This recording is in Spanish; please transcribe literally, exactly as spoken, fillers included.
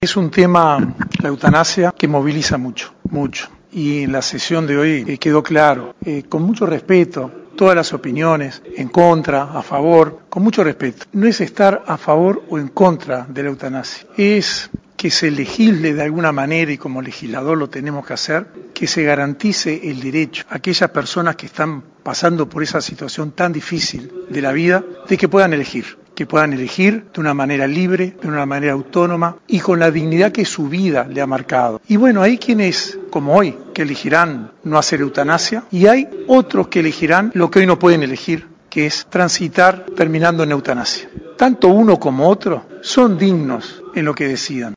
Es un tema, la eutanasia, que moviliza mucho, mucho. Y en la sesión de hoy eh, quedó claro, eh, con mucho respeto, todas las opiniones, en contra, a favor, con mucho respeto. No es estar a favor o en contra de la eutanasia, es que se legisle de alguna manera, y como legislador lo tenemos que hacer, que se garantice el derecho a aquellas personas que están pasando por esa situación tan difícil de la vida, de que puedan elegir. que puedan elegir de una manera libre, de una manera autónoma y con la dignidad que su vida le ha marcado. Y bueno, hay quienes, como hoy, que elegirán no hacer eutanasia y hay otros que elegirán lo que hoy no pueden elegir, que es transitar terminando en eutanasia. Tanto uno como otro son dignos en lo que decidan.